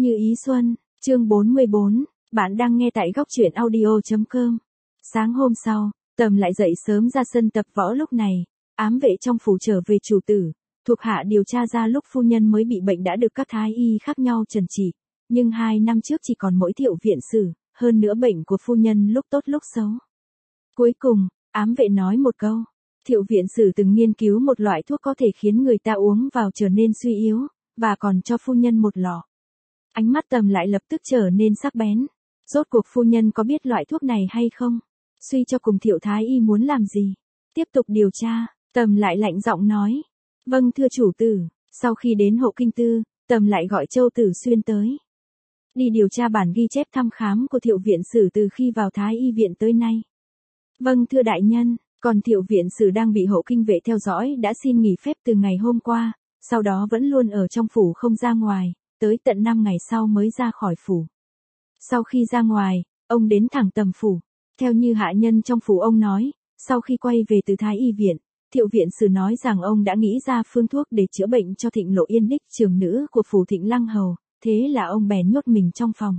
Như ý xuân, chương 44, bạn đang nghe tại góc truyện audio.com. Sáng hôm sau, Tầm lại dậy sớm ra sân tập võ lúc này, ám vệ trong phủ trở về chủ tử, thuộc hạ điều tra ra lúc phu nhân mới bị bệnh đã được các thái y khác nhau trần trị, nhưng 2 năm trước chỉ còn mỗi Thiệu viện sử, hơn nữa bệnh của phu nhân lúc tốt lúc xấu. Cuối cùng, ám vệ nói một câu, Thiệu viện sử từng nghiên cứu một loại thuốc có thể khiến người ta uống vào trở nên suy yếu, và còn cho phu nhân một lọ. Ánh mắt Tầm lại lập tức trở nên sắc bén. Rốt cuộc phu nhân có biết loại thuốc này hay không? Suy cho cùng Thiệu thái y muốn làm gì? Tiếp tục điều tra, Tầm lại lạnh giọng nói. Vâng thưa chủ tử. Sau khi đến hộ kinh tư, Tầm lại gọi Châu Tử Xuyên tới. Đi điều tra bản ghi chép thăm khám của Thiệu viện sử từ khi vào thái y viện tới nay. Vâng thưa đại nhân, còn Thiệu viện sử đang bị hộ kinh vệ theo dõi đã xin nghỉ phép từ ngày hôm qua, sau đó vẫn luôn ở trong phủ không ra ngoài, tới tận 5 ngày sau mới ra khỏi phủ. Sau khi ra ngoài, ông đến thẳng Tầm phủ. Theo như hạ nhân trong phủ ông nói, sau khi quay về từ thái y viện, Thiệu viện sử nói rằng ông đã nghĩ ra phương thuốc để chữa bệnh cho Thịnh Lộ Yên đích trưởng nữ của phủ Thịnh Lăng Hầu, thế là ông bèn nhốt mình trong phòng.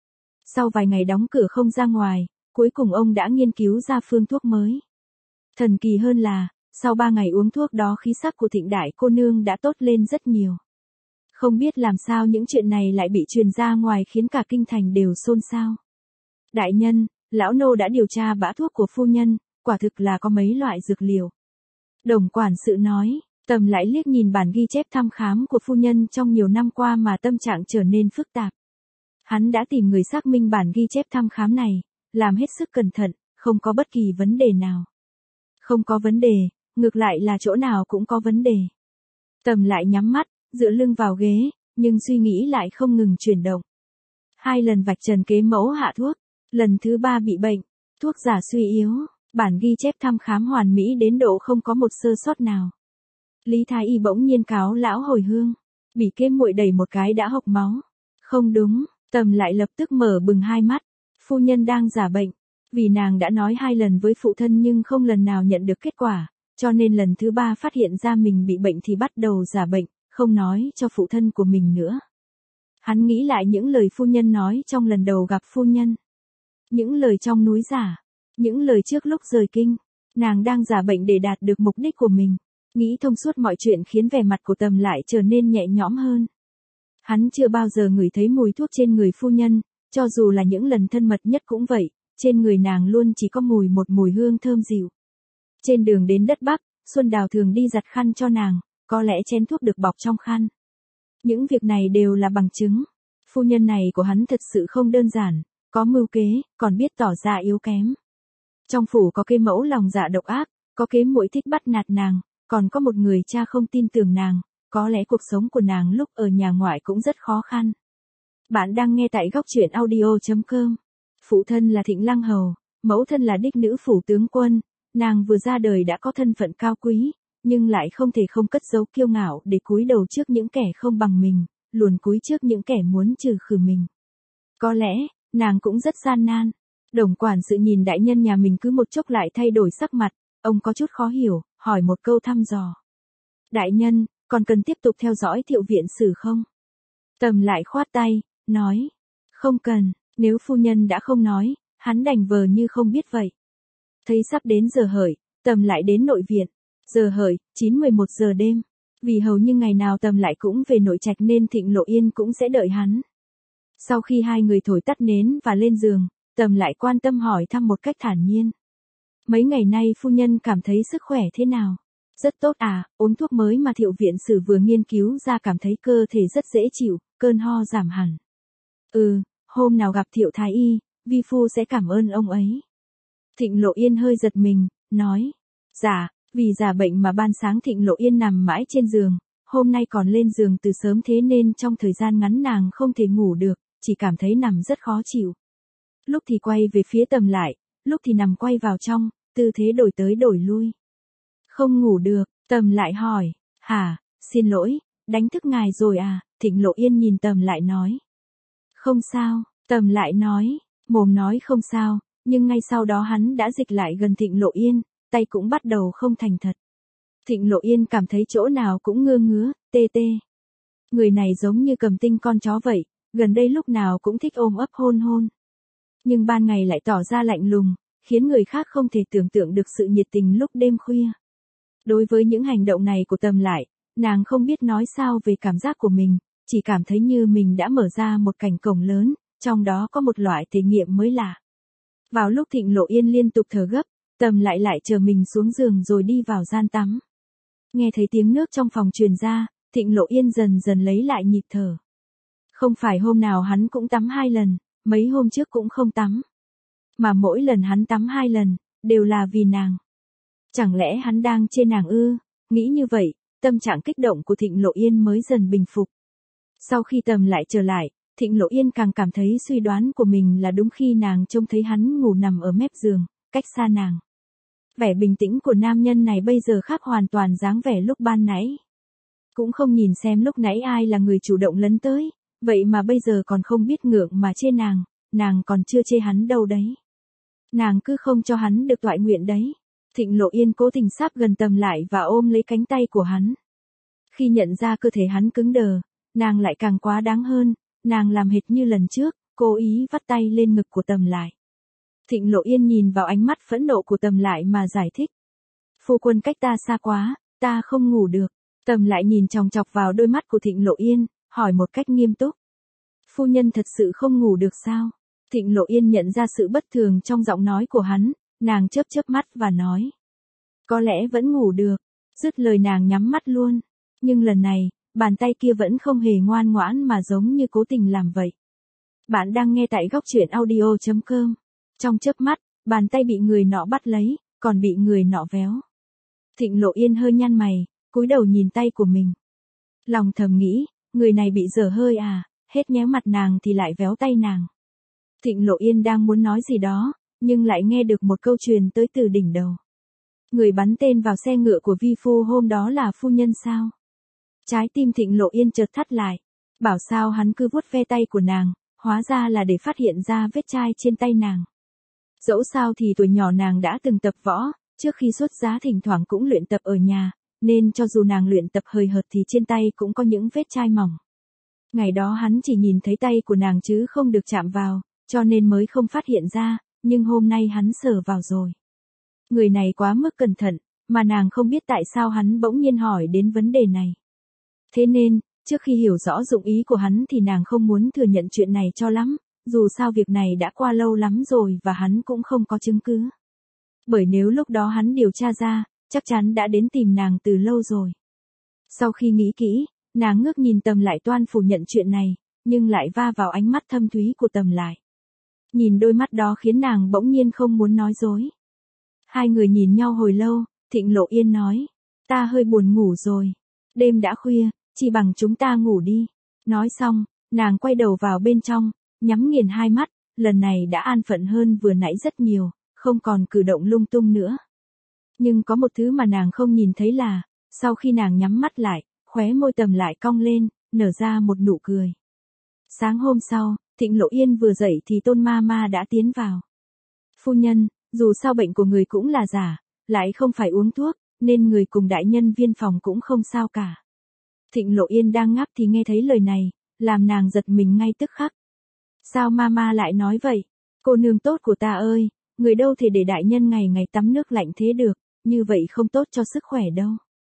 Sau vài ngày đóng cửa không ra ngoài, cuối cùng ông đã nghiên cứu ra phương thuốc mới. Thần kỳ hơn là, sau 3 ngày uống thuốc đó khí sắc của Thịnh đại cô nương đã tốt lên rất nhiều. Không biết làm sao những chuyện này lại bị truyền ra ngoài khiến cả kinh thành đều xôn xao. Đại nhân, lão nô đã điều tra bã thuốc của phu nhân, quả thực là có mấy loại dược liệu. Đồng quản sự nói, Tầm lại liếc nhìn bản ghi chép thăm khám của phu nhân trong nhiều năm qua mà tâm trạng trở nên phức tạp. Hắn đã tìm người xác minh bản ghi chép thăm khám này, làm hết sức cẩn thận, không có bất kỳ vấn đề nào. Không có vấn đề, ngược lại là chỗ nào cũng có vấn đề. Tầm lại nhắm mắt, dựa lưng vào ghế, nhưng suy nghĩ lại không ngừng chuyển động. 2 lần vạch trần kế mẫu hạ thuốc, lần thứ 3 bị bệnh, thuốc giả suy yếu, bản ghi chép thăm khám hoàn mỹ đến độ không có một sơ sót nào. Lý Thái Y bỗng nhiên cáo lão hồi hương, bị kế muội đẩy một cái đã hộc máu. Không đúng, Tầm lại lập tức mở bừng hai mắt, phu nhân đang giả bệnh, vì nàng đã nói 2 lần với phụ thân nhưng không lần nào nhận được kết quả, cho nên lần thứ 3 phát hiện ra mình bị bệnh thì bắt đầu giả bệnh, không nói cho phụ thân của mình nữa. Hắn nghĩ lại những lời phu nhân nói trong lần đầu gặp phu nhân. Những lời trong núi giả, những lời trước lúc rời kinh, nàng đang giả bệnh để đạt được mục đích của mình. Nghĩ thông suốt mọi chuyện khiến vẻ mặt của Tầm lại trở nên nhẹ nhõm hơn. Hắn chưa bao giờ ngửi thấy mùi thuốc trên người phu nhân, cho dù là những lần thân mật nhất cũng vậy, trên người nàng luôn chỉ có một mùi hương thơm dịu. Trên đường đến đất Bắc, Xuân Đào thường đi giặt khăn cho nàng, có lẽ chén thuốc được bọc trong khăn. Những việc này đều là bằng chứng. Phu nhân này của hắn thật sự không đơn giản, có mưu kế, còn biết tỏ ra yếu kém. Trong phủ có kế mẫu lòng dạ độc ác, có kế muội thích bắt nạt nàng, còn có một người cha không tin tưởng nàng, có lẽ cuộc sống của nàng lúc ở nhà ngoại cũng rất khó khăn. Bạn đang nghe tại góc truyện audio.com. Phụ thân là Thịnh Lăng Hầu, mẫu thân là đích nữ phủ tướng quân, nàng vừa ra đời đã có thân phận cao quý, nhưng lại không thể không cất giấu kiêu ngạo để cúi đầu trước những kẻ không bằng mình, luồn cúi trước những kẻ muốn trừ khử mình. Có lẽ, nàng cũng rất gian nan. Đồng quản sự nhìn đại nhân nhà mình cứ một chốc lại thay đổi sắc mặt, ông có chút khó hiểu, hỏi một câu thăm dò. Đại nhân, còn cần tiếp tục theo dõi Thiệu viện sử không? Tầm lại khoát tay, nói, không cần, nếu phu nhân đã không nói, hắn đành vờ như không biết vậy. Thấy sắp đến giờ hợi, Tầm lại đến nội viện. Giờ hợi, 9-11 giờ đêm. Vì hầu như ngày nào Tầm lại cũng về nội trạch nên Thịnh Lộ Yên cũng sẽ đợi hắn. Sau khi hai người thổi tắt nến và lên giường, Tầm lại quan tâm hỏi thăm một cách thản nhiên. Mấy ngày nay phu nhân cảm thấy sức khỏe thế nào? Rất tốt à, uống thuốc mới mà Thiệu viện sử vừa nghiên cứu ra cảm thấy cơ thể rất dễ chịu, cơn ho giảm hẳn. Hôm nào gặp Thiệu thái y, vi phu sẽ cảm ơn ông ấy. Thịnh Lộ Yên hơi giật mình, nói. Dạ, vì giả bệnh mà ban sáng Thịnh Lộ Yên nằm mãi trên giường, hôm nay còn lên giường từ sớm thế nên trong thời gian ngắn nàng không thể ngủ được, chỉ cảm thấy nằm rất khó chịu. Lúc thì quay về phía Tầm lại, lúc thì nằm quay vào trong, tư thế đổi tới đổi lui. Không ngủ được, Tầm lại hỏi, hả, xin lỗi, đánh thức ngài rồi à, Thịnh Lộ Yên nhìn Tầm lại nói. Không sao, Tầm lại nói, mồm nói không sao, nhưng ngay sau đó hắn đã dịch lại gần Thịnh Lộ Yên, tay cũng bắt đầu không thành thật. Thịnh Lộ Yên cảm thấy chỗ nào cũng ngứa ngứa, tê tê. Người này giống như cầm tinh con chó vậy, Gần đây lúc nào cũng thích ôm ấp hôn hôn. Nhưng ban ngày lại tỏ ra lạnh lùng, khiến người khác không thể tưởng tượng được sự nhiệt tình lúc đêm khuya. Đối với những hành động này của Tầm Lại, nàng không biết nói sao về cảm giác của mình, chỉ cảm thấy như mình đã mở ra một cánh cổng lớn, trong đó có một loại thể nghiệm mới lạ. Vào lúc Thịnh Lộ Yên liên tục thở gấp, Tầm Lại lại chờ mình xuống giường rồi đi vào gian tắm. Nghe thấy tiếng nước trong phòng truyền ra, Thịnh Lộ Yên dần dần lấy lại nhịp thở. Không phải hôm nào hắn cũng tắm 2 lần, mấy hôm trước cũng không tắm. Mà mỗi lần hắn tắm 2 lần, đều là vì nàng. Chẳng lẽ hắn đang chê nàng ư? Nghĩ như vậy, tâm trạng kích động của Thịnh Lộ Yên mới dần bình phục. Sau khi Tầm Lại trở lại, Thịnh Lộ Yên càng cảm thấy suy đoán của mình là đúng khi nàng trông thấy hắn ngủ nằm ở mép giường, cách xa nàng. Vẻ bình tĩnh của nam nhân này bây giờ khác hoàn toàn dáng vẻ lúc ban nãy. Cũng không nhìn xem lúc nãy ai là người chủ động lấn tới, vậy mà bây giờ còn không biết ngượng mà chê nàng còn chưa chê hắn đâu đấy. Nàng cứ không cho hắn được toại nguyện đấy. Thịnh Lộ Yên cố tình sáp gần Tầm Lại và ôm lấy cánh tay của hắn. Khi nhận ra cơ thể hắn cứng đờ, nàng lại càng quá đáng hơn, nàng làm hệt như lần trước, cố ý vắt tay lên ngực của Tầm Lại. Thịnh Lộ Yên nhìn vào ánh mắt phẫn nộ của Tầm Lại mà giải thích. Phu quân cách ta xa quá, ta không ngủ được. Tầm Lại nhìn chòng chọc vào đôi mắt của Thịnh Lộ Yên, hỏi một cách nghiêm túc. Phu nhân thật sự không ngủ được sao? Thịnh Lộ Yên nhận ra sự bất thường trong giọng nói của hắn, nàng chớp chớp mắt và nói. Có lẽ vẫn ngủ được. Dứt lời nàng nhắm mắt luôn. Nhưng lần này, bàn tay kia vẫn không hề ngoan ngoãn mà giống như cố tình làm vậy. Bạn đang nghe tại góc truyện audio.com. Trong chớp mắt, bàn tay bị người nọ bắt lấy, còn bị người nọ véo. Thịnh Lộ Yên hơi nhăn mày, cúi đầu nhìn tay của mình. Lòng thầm nghĩ, người này bị dở hơi à, hết nhéo mặt nàng thì lại véo tay nàng. Thịnh Lộ Yên đang muốn nói gì đó, nhưng lại nghe được một câu truyền tới từ đỉnh đầu. Người bắn tên vào xe ngựa của vi phu hôm đó là phu nhân sao? Trái tim Thịnh Lộ Yên chợt thắt lại. Bảo sao hắn cứ vuốt ve tay của nàng, hóa ra là để phát hiện ra vết chai trên tay nàng. Dẫu sao thì tuổi nhỏ nàng đã từng tập võ, trước khi xuất giá thỉnh thoảng cũng luyện tập ở nhà, nên cho dù nàng luyện tập hời hợt thì trên tay cũng có những vết chai mỏng. Ngày đó hắn chỉ nhìn thấy tay của nàng chứ không được chạm vào, cho nên mới không phát hiện ra, nhưng hôm nay hắn sờ vào rồi. Người này quá mức cẩn thận, mà nàng không biết tại sao hắn bỗng nhiên hỏi đến vấn đề này. Thế nên, trước khi hiểu rõ dụng ý của hắn thì nàng không muốn thừa nhận chuyện này cho lắm, dù sao việc này đã qua lâu lắm rồi và hắn cũng không có chứng cứ. Bởi nếu lúc đó hắn điều tra ra, chắc chắn đã đến tìm nàng từ lâu rồi. Sau khi nghĩ kỹ, nàng ngước nhìn Tầm Lại toan phủ nhận chuyện này, nhưng lại va vào ánh mắt thâm thúy của Tầm Lại. Nhìn đôi mắt đó khiến nàng bỗng nhiên không muốn nói dối. Hai người nhìn nhau hồi lâu, Thịnh Lộ Yên nói, ta hơi buồn ngủ rồi. Đêm đã khuya, chỉ bằng chúng ta ngủ đi. Nói xong, nàng quay đầu vào bên trong, nhắm nghiền hai mắt, lần này đã an phận hơn vừa nãy rất nhiều, không còn cử động lung tung nữa. Nhưng có một thứ mà nàng không nhìn thấy là, sau khi nàng nhắm mắt lại, khóe môi Tầm Lại cong lên, nở ra một nụ cười. Sáng hôm sau, Thịnh Lộ Yên vừa dậy thì Tôn Ma Ma đã tiến vào. Phu nhân, dù sao bệnh của người cũng là giả, lại không phải uống thuốc, nên người cùng đại nhân viên phòng cũng không sao cả. Thịnh Lộ Yên đang ngáp thì nghe thấy lời này, làm nàng giật mình ngay tức khắc. Sao Mama lại nói vậy? Cô nương tốt của ta ơi, người đâu thể để đại nhân ngày ngày tắm nước lạnh thế được, như vậy không tốt cho sức khỏe đâu.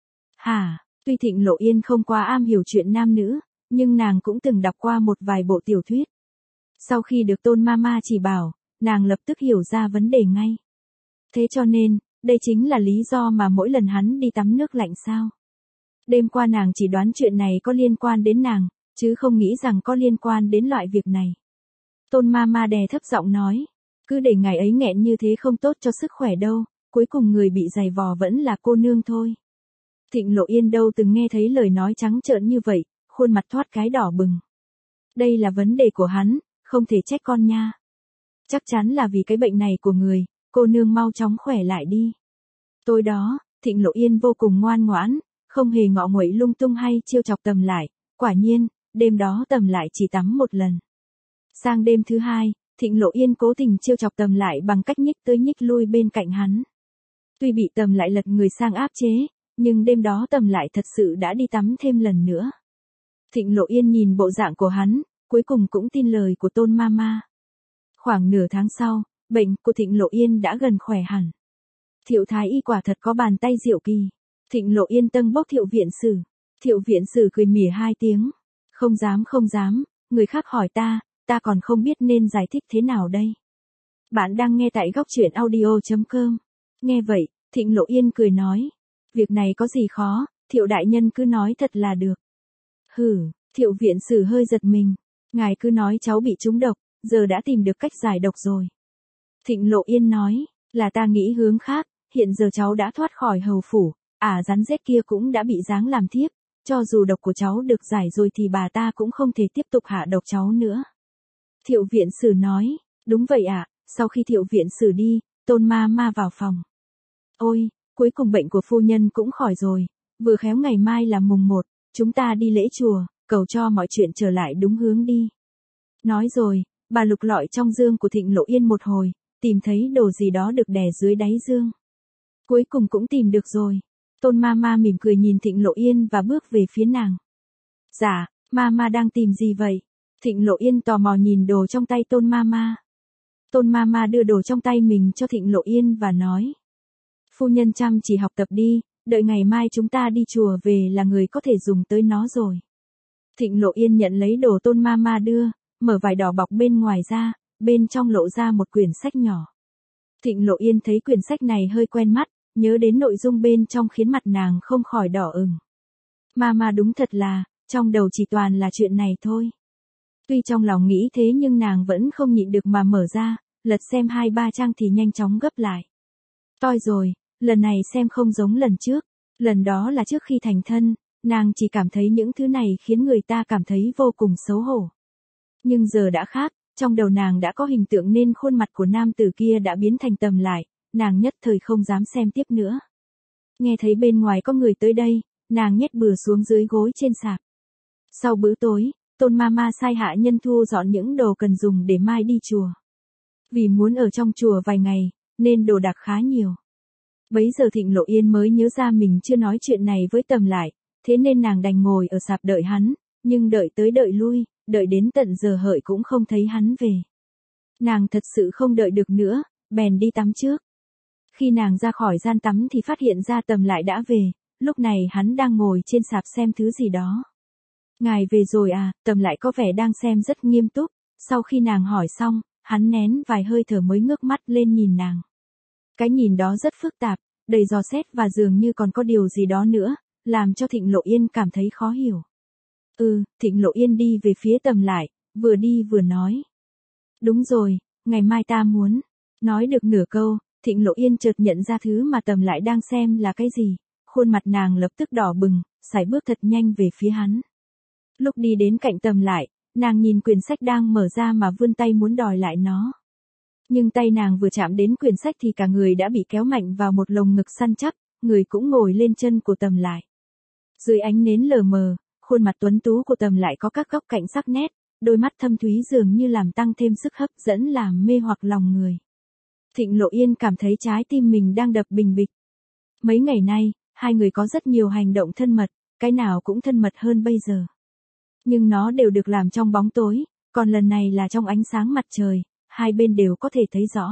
Hả, tuy Thịnh Lộ Yên không quá am hiểu chuyện nam nữ, nhưng nàng cũng từng đọc qua một vài bộ tiểu thuyết. Sau khi được Tôn Mama chỉ bảo, nàng lập tức hiểu ra vấn đề ngay. Thế cho nên, đây chính là lý do mà mỗi lần hắn đi tắm nước lạnh sao. Đêm qua nàng chỉ đoán chuyện này có liên quan đến nàng, chứ không nghĩ rằng có liên quan đến loại việc này. Tôn Mama đè thấp giọng nói, cứ để ngày ấy nghẹn như thế không tốt cho sức khỏe đâu, cuối cùng người bị giày vò vẫn là cô nương thôi. Thịnh Lộ Yên đâu từng nghe thấy lời nói trắng trợn như vậy, khuôn mặt thoát cái đỏ bừng. Đây là vấn đề của hắn, không thể trách con nha. Chắc chắn là vì cái bệnh này của người, cô nương mau chóng khỏe lại đi. Tối đó, Thịnh Lộ Yên vô cùng ngoan ngoãn, không hề ngọ nguậy lung tung hay trêu chọc Tầm Lại, quả nhiên, đêm đó Tầm Lại chỉ tắm một lần. Sang đêm thứ hai, Thịnh Lộ Yên cố tình trêu chọc Tầm Lại bằng cách nhích tới nhích lui bên cạnh hắn. Tuy bị Tầm Lại lật người sang áp chế, nhưng đêm đó Tầm Lại thật sự đã đi tắm thêm lần nữa. Thịnh Lộ Yên nhìn bộ dạng của hắn, cuối cùng cũng tin lời của Tôn Mama. Khoảng nửa tháng sau, bệnh của Thịnh Lộ Yên đã gần khỏe hẳn. Thiệu thái y quả thật có bàn tay diệu kỳ. Thịnh Lộ Yên tâng bốc Thiệu viện sử. Thiệu viện sử cười mỉa hai tiếng. Không dám, người khác hỏi ta còn không biết nên giải thích thế nào đây. Bạn đang nghe tại góc truyện audio.com. Nghe vậy, Thịnh Lộ Yên cười nói. Việc này có gì khó, Thiệu đại nhân cứ nói thật là được. Hử, Thiệu viện sử hơi giật mình. Ngài cứ nói cháu bị trúng độc, giờ đã tìm được cách giải độc rồi. Thịnh Lộ Yên nói, là ta nghĩ hướng khác, hiện giờ cháu đã thoát khỏi hầu phủ, rắn rết kia cũng đã bị giáng làm thiếp, cho dù độc của cháu được giải rồi thì bà ta cũng không thể tiếp tục hạ độc cháu nữa. Thiệu viện sử nói, đúng vậy ạ. Sau khi Thiệu viện sử đi, Tôn Mama vào phòng. Ôi, cuối cùng bệnh của phu nhân cũng khỏi rồi, vừa khéo ngày mai là mùng 1, chúng ta đi lễ chùa, cầu cho mọi chuyện trở lại đúng hướng đi. Nói rồi, bà lục lọi trong dương của Thịnh Lộ Yên một hồi, tìm thấy đồ gì đó được đè dưới đáy dương. Cuối cùng cũng tìm được rồi. Tôn Mama mỉm cười nhìn Thịnh Lộ Yên và bước về phía nàng. Dạ, Mama đang tìm gì vậy? Thịnh Lộ Yên tò mò nhìn đồ trong tay Tôn Mama. Tôn Mama đưa đồ trong tay mình cho Thịnh Lộ Yên và nói. Phu nhân chăm chỉ học tập đi, đợi ngày mai chúng ta đi chùa về là người có thể dùng tới nó rồi. Thịnh Lộ Yên nhận lấy đồ Tôn Mama đưa, mở vải đỏ bọc bên ngoài ra, bên trong lộ ra một quyển sách nhỏ. Thịnh Lộ Yên thấy quyển sách này hơi quen mắt, nhớ đến nội dung bên trong khiến mặt nàng không khỏi đỏ ửng. Mama đúng thật là, trong đầu chỉ toàn là chuyện này thôi. Tuy trong lòng nghĩ thế nhưng nàng vẫn không nhịn được mà mở ra, lật xem 2-3 trang thì nhanh chóng gấp lại. Toi rồi, lần này xem không giống lần trước, lần đó là trước khi thành thân, nàng chỉ cảm thấy những thứ này khiến người ta cảm thấy vô cùng xấu hổ. Nhưng giờ đã khác, trong đầu nàng đã có hình tượng nên khuôn mặt của nam tử kia đã biến thành Tầm lại, nàng nhất thời không dám xem tiếp nữa. Nghe thấy bên ngoài có người tới đây, nàng nhét bừa xuống dưới gối trên sạp. Sau bữa tối, Tôn Mama sai hạ nhân thu dọn những đồ cần dùng để mai đi chùa. Vì muốn ở trong chùa vài ngày, nên đồ đạc khá nhiều. Bấy giờ Thịnh Lộ Yên mới nhớ ra mình chưa nói chuyện này với Tầm lại, thế nên nàng đành ngồi ở sạp đợi hắn, nhưng đợi tới đợi lui, đợi đến tận giờ hợi cũng không thấy hắn về. Nàng thật sự không đợi được nữa, bèn đi tắm trước. Khi nàng ra khỏi gian tắm thì phát hiện ra Tầm lại đã về, lúc này hắn đang ngồi trên sạp xem thứ gì đó. Ngài về rồi à, Tầm lại có vẻ đang xem rất nghiêm túc, sau khi nàng hỏi xong, hắn nén vài hơi thở mới ngước mắt lên nhìn nàng. Cái nhìn đó rất phức tạp, đầy dò xét và dường như còn có điều gì đó nữa, làm cho Thịnh Lộ Yên cảm thấy khó hiểu. Thịnh Lộ Yên đi về phía Tầm lại, vừa đi vừa nói. Đúng rồi, ngày mai ta muốn. Nói được nửa câu, Thịnh Lộ Yên chợt nhận ra thứ mà Tầm lại đang xem là cái gì, khuôn mặt nàng lập tức đỏ bừng, sải bước thật nhanh về phía hắn. Lúc đi đến cạnh Tầm lại, nàng nhìn quyển sách đang mở ra mà vươn tay muốn đòi lại nó. Nhưng tay nàng vừa chạm đến quyển sách thì cả người đã bị kéo mạnh vào một lồng ngực săn chắc, người cũng ngồi lên chân của Tầm lại. Dưới ánh nến lờ mờ, khuôn mặt tuấn tú của Tầm lại có các góc cạnh sắc nét, đôi mắt thâm thúy dường như làm tăng thêm sức hấp dẫn làm mê hoặc lòng người. Thịnh Lộ Yên cảm thấy trái tim mình đang đập bình bịch. Mấy ngày nay, hai người có rất nhiều hành động thân mật, cái nào cũng thân mật hơn bây giờ. Nhưng nó đều được làm trong bóng tối, còn lần này là trong ánh sáng mặt trời, hai bên đều có thể thấy rõ.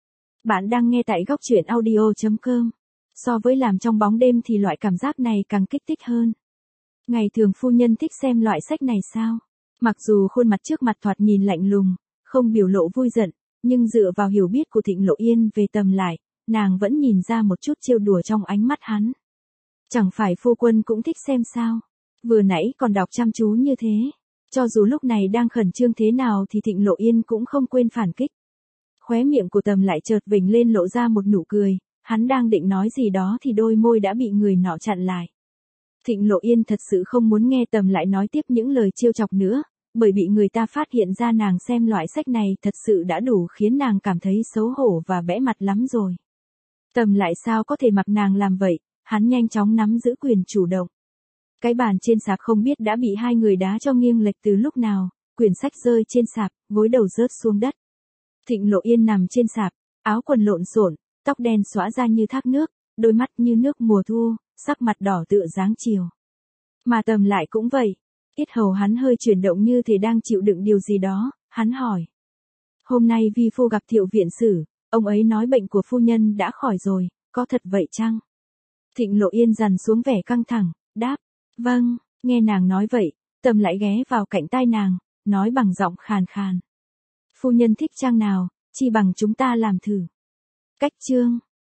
Bạn đang nghe tại góc truyện audio.com. So với làm trong bóng đêm thì loại cảm giác này càng kích thích hơn. Ngày thường phu nhân thích xem loại sách này sao? Mặc dù khuôn mặt trước mặt thoạt nhìn lạnh lùng, không biểu lộ vui giận, nhưng dựa vào hiểu biết của Thịnh Lộ Yên về Tầm lại, nàng vẫn nhìn ra một chút trêu đùa trong ánh mắt hắn. Chẳng phải phu quân cũng thích xem sao? Vừa nãy còn đọc chăm chú như thế. Cho dù lúc này đang khẩn trương thế nào thì Thịnh Lộ Yên cũng không quên phản kích. Khóe miệng của Tầm lại chợt vểnh lên lộ ra một nụ cười, hắn đang định nói gì đó thì đôi môi đã bị người nọ chặn lại. Thịnh Lộ Yên thật sự không muốn nghe Tầm lại nói tiếp những lời trêu chọc nữa, bởi bị người ta phát hiện ra nàng xem loại sách này thật sự đã đủ khiến nàng cảm thấy xấu hổ và bẽ mặt lắm rồi. Tầm lại sao có thể mặc nàng làm vậy, hắn nhanh chóng nắm giữ quyền chủ động. Cái bàn trên sạp không biết đã bị hai người đá cho nghiêng lệch từ lúc nào, quyển sách rơi trên sạp, gối đầu rớt xuống đất. Thịnh Lộ Yên nằm trên sạp, áo quần lộn xộn, tóc đen xõa ra như thác nước, đôi mắt như nước mùa thu, sắc mặt đỏ tựa dáng chiều. Mà Tầm lại cũng vậy, Yết hầu hắn hơi chuyển động như thể đang chịu đựng điều gì đó, hắn hỏi. Hôm nay vi phu gặp Thiệu viện sử, ông ấy nói bệnh của phu nhân đã khỏi rồi, có thật vậy chăng? Thịnh Lộ Yên dằn xuống vẻ căng thẳng, đáp. Vâng, nghe nàng nói vậy, Tầm lại ghé vào cạnh tai nàng, nói bằng giọng khàn khàn. Phu nhân thích trang nào, chi bằng chúng ta làm thử. Cách chương.